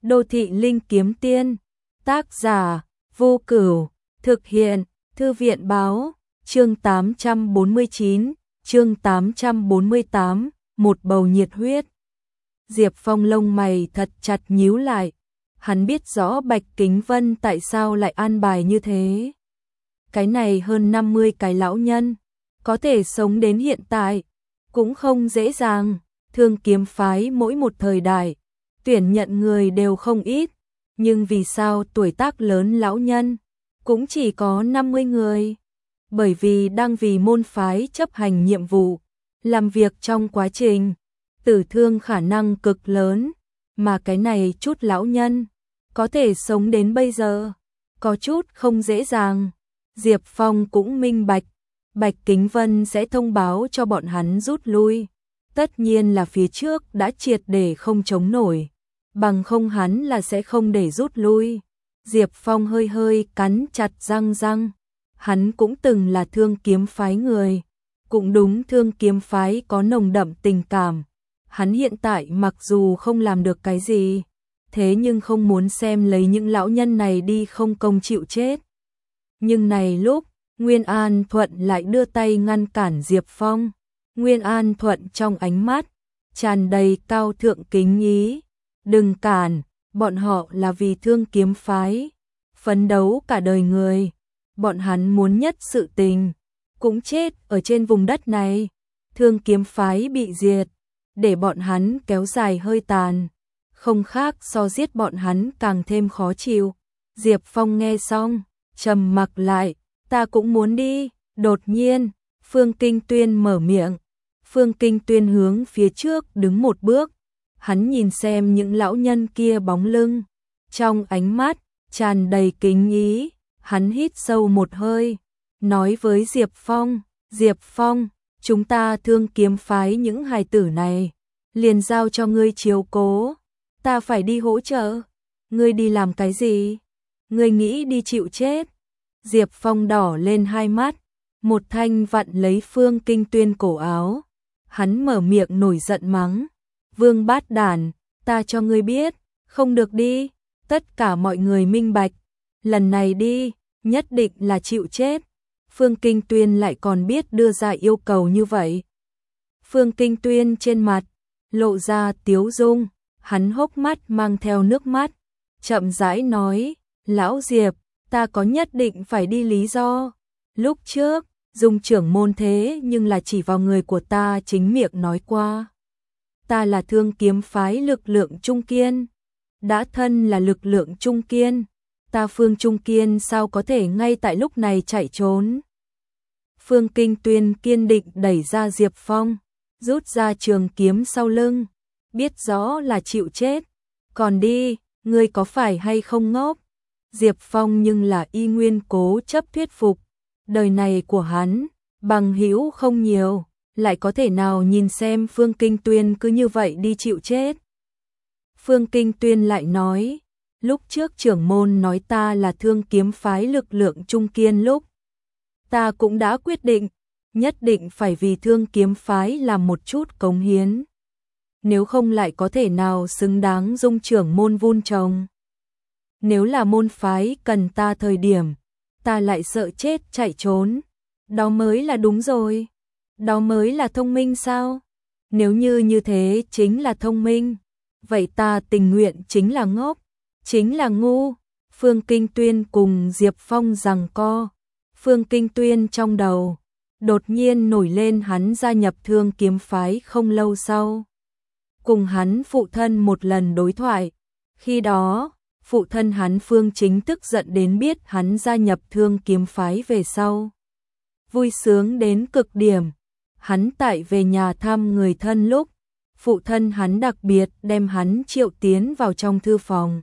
Đô thị linh kiếm tiên, tác giả, Vô Cửu, thực hiện, Thư viện báo, chương 849, chương 848, một bầu nhiệt huyết. Diệp Phong lông mày thật chặt nhíu lại, hắn biết rõ Bạch Kính Vân tại sao lại an bài như thế. Cái này hơn 50 cái lão nhân, có thể sống đến hiện tại, cũng không dễ dàng, Thương Kiếm phái mỗi một thời đại, tuyển nhận người đều không ít, nhưng vì sao tuổi tác lớn lão nhân, cũng chỉ có 50 người? Bởi vì đang vì môn phái chấp hành nhiệm vụ, làm việc trong quá trình, tử thương khả năng cực lớn, mà cái này chút lão nhân, có thể sống đến bây giờ, có chút không dễ dàng. Diệp Phong cũng minh bạch, Bạch Kính Vân sẽ thông báo cho bọn hắn rút lui. Tất nhiên là phía trước đã triệt để không chống nổi, bằng không hắn là sẽ không để rút lui. Diệp Phong hơi hơi cắn chặt răng, hắn cũng từng là Thương Kiếm phái người, cũng đúng Thương Kiếm phái có nồng đậm tình cảm. Hắn hiện tại mặc dù không làm được cái gì, thế nhưng không muốn xem lấy những lão nhân này đi không công chịu chết. Nhưng này lúc, Nguyên An Thuận lại đưa tay ngăn cản Diệp Phong. Nguyên An Thuận trong ánh mắt tràn đầy cao thượng kính ý, đừng cản, bọn họ là vì Thương Kiếm phái, phấn đấu cả đời người, bọn hắn muốn nhất sự tình, cũng chết ở trên vùng đất này, Thương Kiếm phái bị diệt, để bọn hắn kéo dài hơi tàn, không khác so giết bọn hắn càng thêm khó chịu. Diệp Phong nghe xong, trầm mặc lại, ta cũng muốn đi. Đột nhiên, Phương Kinh Tuyên mở miệng. Phương Kinh Tuyên hướng phía trước đứng một bước, hắn nhìn xem những lão nhân kia bóng lưng, trong ánh mắt tràn đầy kính ý, hắn hít sâu một hơi, nói với Diệp Phong, Diệp Phong, chúng ta Thương Kiếm phái những hài tử này, liền giao cho ngươi chiếu cố, ta phải đi hỗ trợ, ngươi đi làm cái gì? Ngươi nghĩ đi chịu chết? Diệp Phong đỏ lên hai mắt, một thanh vặn lấy Phương Kinh Tuyên cổ áo, hắn mở miệng nổi giận mắng, Vương bát đản, ta cho ngươi biết, không được đi, tất cả mọi người minh bạch, lần này đi, nhất định là chịu chết. Phương Kinh Tuyên lại còn biết đưa ra yêu cầu như vậy. Phương Kinh Tuyên trên mặt lộ ra tiếu dung, hắn hốc mắt mang theo nước mắt, chậm rãi nói, lão Diệp, ta có nhất định phải đi lý do. Lúc trước, Dung trưởng môn thế nhưng là chỉ vào người của ta chính miệng nói qua. Ta là Thương Kiếm phái lực lượng trung kiên. Đã thân là lực lượng trung kiên, ta Phương Trung Kiên sao có thể ngay tại lúc này chạy trốn. Phương Kinh Tuyên kiên định đẩy ra Diệp Phong, rút ra trường kiếm sau lưng, biết rõ là chịu chết. Còn đi, ngươi có phải hay không ngốc? Diệp Phong nhưng là y nguyên cố chấp thuyết phục, đời này của hắn, bằng hữu không nhiều, lại có thể nào nhìn xem Phương Kinh Tuyên cứ như vậy đi chịu chết. Phương Kinh Tuyên lại nói, lúc trước trưởng môn nói ta là Thương Kiếm phái lực lượng trung kiên lúc, ta cũng đã quyết định, nhất định phải vì Thương Kiếm phái làm một chút cống hiến. Nếu không lại có thể nào xứng đáng Dung trưởng môn vun trồng. Nếu là môn phái cần ta thời điểm, ta lại sợ chết chạy trốn. Đó mới là đúng rồi. Đó mới là thông minh sao? Nếu như thế chính là thông minh, vậy ta tình nguyện chính là ngốc, chính là ngu. Phương Kinh Tuyên cùng Diệp Phong giằng co. Phương Kinh Tuyên trong đầu đột nhiên nổi lên hắn gia nhập Thương Kiếm phái không lâu sau. Cùng hắn phụ thân một lần đối thoại. Khi đó, phụ thân hắn Phương chính tức giận đến biết hắn gia nhập Thương Kiếm phái về sau. Vui sướng đến cực điểm. Hắn tại về nhà thăm người thân lúc, phụ thân hắn đặc biệt đem hắn triệu tiến vào trong thư phòng.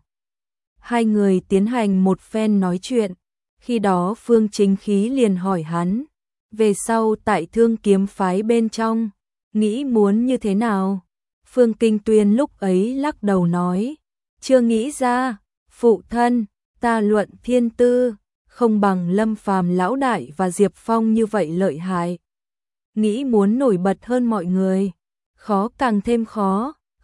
Hai người tiến hành một phen nói chuyện, khi đó Phương Chính Khí liền hỏi hắn, về sau tại Thương Kiếm phái bên trong, nghĩ muốn như thế nào? Phương Kinh Tuyên lúc ấy lắc đầu nói, chưa nghĩ ra, phụ thân, ta luận thiên tư, không bằng Lâm Phàm lão đại và Diệp Phong như vậy lợi hại. Nghĩ muốn nổi bật hơn mọi người, khó càng thêm khó,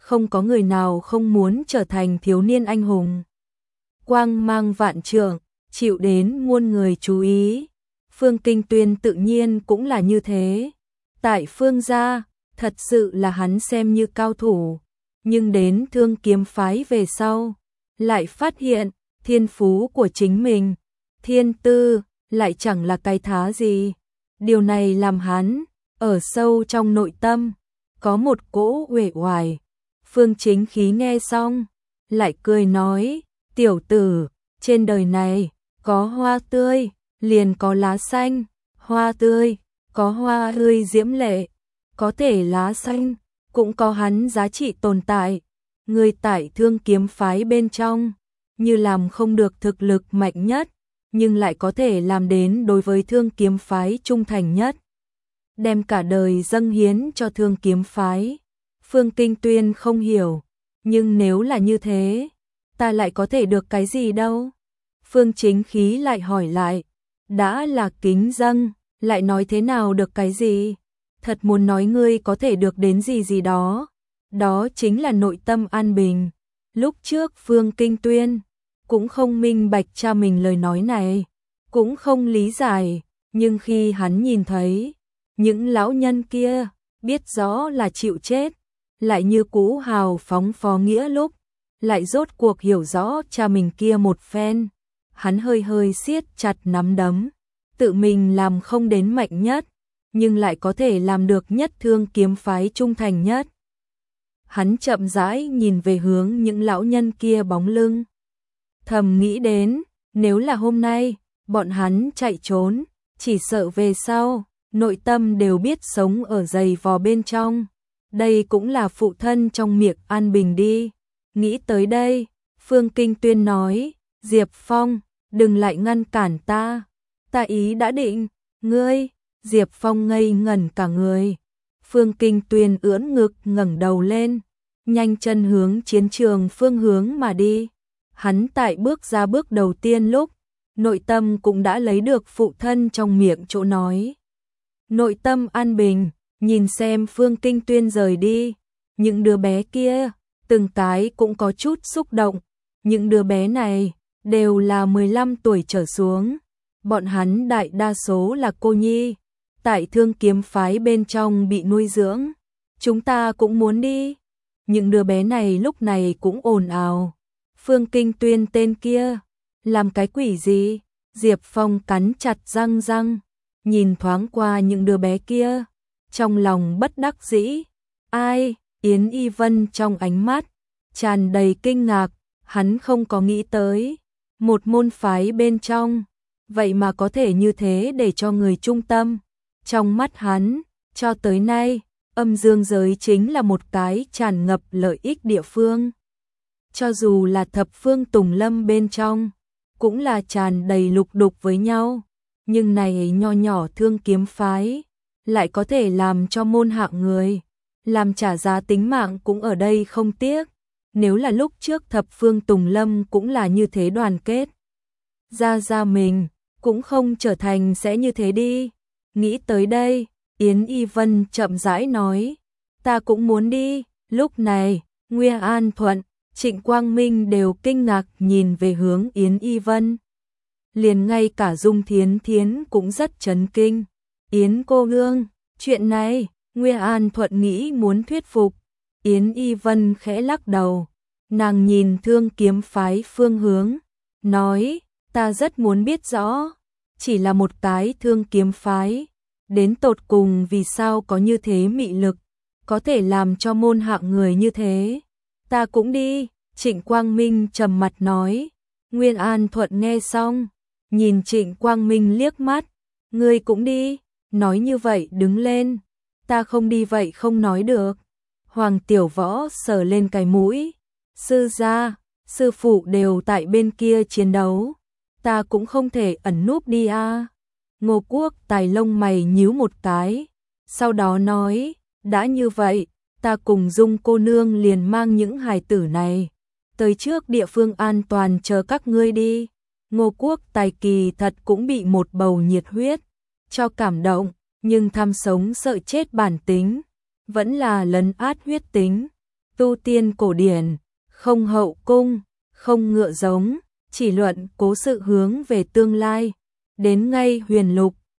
không có người nào không muốn trở thành thiếu niên anh hùng. Quang mang vạn trượng, chịu đến muôn người chú ý. Phương Kinh Tuyên tự nhiên cũng là như thế. Tại Phương gia, thật sự là hắn xem như cao thủ, nhưng đến Thương Kiếm phái về sau, lại phát hiện thiên phú của chính mình, thiên tư lại chẳng là cái thá gì. Điều này làm hắn ở sâu trong nội tâm có một cỗ uể oải. Phương Chính Khí nghe xong, lại cười nói, tiểu tử, trên đời này có hoa tươi, liền có lá xanh, hoa tươi, có hoa tươi diễm lệ, có thể lá xanh, cũng có hắn giá trị tồn tại. Người tại Thương Kiếm phái bên trong, như làm không được thực lực mạnh nhất, nhưng lại có thể làm đến đối với Thương Kiếm phái trung thành nhất. Đem cả đời dâng hiến cho Thương Kiếm phái. Phương Kinh Tuyên không hiểu, nhưng nếu là như thế, ta lại có thể được cái gì đâu? Phương Chính Khí lại hỏi lại, đã là kính dâng, lại nói thế nào được cái gì? Thật muốn nói ngươi có thể được đến gì gì đó, đó chính là nội tâm an bình. Lúc trước Phương Kinh Tuyên cũng không minh bạch cha mình lời nói này, cũng không lý giải, nhưng khi hắn nhìn thấy những lão nhân kia biết rõ là chịu chết, lại như cũ hào phóng phó nghĩa lúc, lại rốt cuộc hiểu rõ cha mình kia một phen, hắn hơi hơi siết chặt nắm đấm, tự mình làm không đến mạnh nhất, nhưng lại có thể làm được nhất Thương Kiếm phái trung thành nhất. Hắn chậm rãi nhìn về hướng những lão nhân kia bóng lưng, thầm nghĩ đến, nếu là hôm nay, bọn hắn chạy trốn, chỉ sợ về sau, nội tâm đều biết sống ở giày vò bên trong. Đây cũng là phụ thân trong miệng an bình đi. Nghĩ tới đây, Phương Kinh Tuyên nói, Diệp Phong, đừng lại ngăn cản ta. Ta ý đã định, ngươi. Diệp Phong ngây ngẩn cả người. Phương Kinh Tuyên ưỡn ngực ngẩng đầu lên, nhanh chân hướng chiến trường phương hướng mà đi. Hắn tại bước ra bước đầu tiên lúc, nội tâm cũng đã lấy được phụ thân trong miệng chỗ nói. Nội tâm an bình, nhìn xem Phương Kinh Tuyên rời đi, những đứa bé kia, từng cái cũng có chút xúc động. Những đứa bé này đều là 15 tuổi trở xuống, bọn hắn đại đa số là cô nhi, tại Thương Kiếm phái bên trong bị nuôi dưỡng. Chúng ta cũng muốn đi. Những đứa bé này lúc này cũng ồn ào. Phương Kinh Tuyên tên kia, làm cái quỷ gì? Diệp Phong cắn chặt răng, nhìn thoáng qua những đứa bé kia, trong lòng bất đắc dĩ. Ai? Yến Y Vân trong ánh mắt tràn đầy kinh ngạc, hắn không có nghĩ tới, một môn phái bên trong, vậy mà có thể như thế để cho người trung tâm. Trong mắt hắn, cho tới nay, âm dương giới chính là một cái tràn ngập lợi ích địa phương. Cho dù là thập phương Tùng Lâm bên trong, cũng là tràn đầy lục đục với nhau, nhưng này nho nhỏ Thương Kiếm phái, lại có thể làm cho môn hạng người, làm trả giá tính mạng cũng ở đây không tiếc. Nếu là lúc trước thập phương Tùng Lâm cũng là như thế đoàn kết, ra mình, cũng không trở thành sẽ như thế đi. Nghĩ tới đây, Yến Y Vân chậm rãi nói, ta cũng muốn đi. Lúc này, Nguyên An Thuận, Trịnh Quang Minh đều kinh ngạc nhìn về hướng Yến Y Vân. Liền ngay cả Dung Thiến Thiến cũng rất chấn kinh. Yến cô nương, chuyện này, Nguyên An Thuận nghĩ muốn thuyết phục. Yến Y Vân khẽ lắc đầu, nàng nhìn Thương Kiếm phái phương hướng, nói, ta rất muốn biết rõ, chỉ là một cái Thương Kiếm phái, đến tột cùng vì sao có như thế mị lực, có thể làm cho môn hạng người như thế. Ta cũng đi. Trịnh Quang Minh trầm mặt nói. Nguyên An Thuận nghe xong, nhìn Trịnh Quang Minh liếc mắt, ngươi cũng đi. Nói như vậy đứng lên, ta không đi vậy không nói được. Hoàng Tiểu Võ sờ lên cái mũi, sư gia, sư phụ đều tại bên kia chiến đấu, ta cũng không thể ẩn núp đi a. Ngô Quốc Tài lông mày nhíu một cái, sau đó nói, đã như vậy, ta cùng Dung cô nương liền mang những hài tử này tới trước địa phương an toàn chờ các ngươi đi. Ngô Quốc Tài kỳ thật cũng bị một bầu nhiệt huyết cho cảm động, nhưng tham sống sợ chết bản tính vẫn là lấn át huyết tính. tu tiên cổ điển, không hậu cung, không ngựa giống, chỉ luận cố sự hướng về tương lai. Đến ngay huyền lục,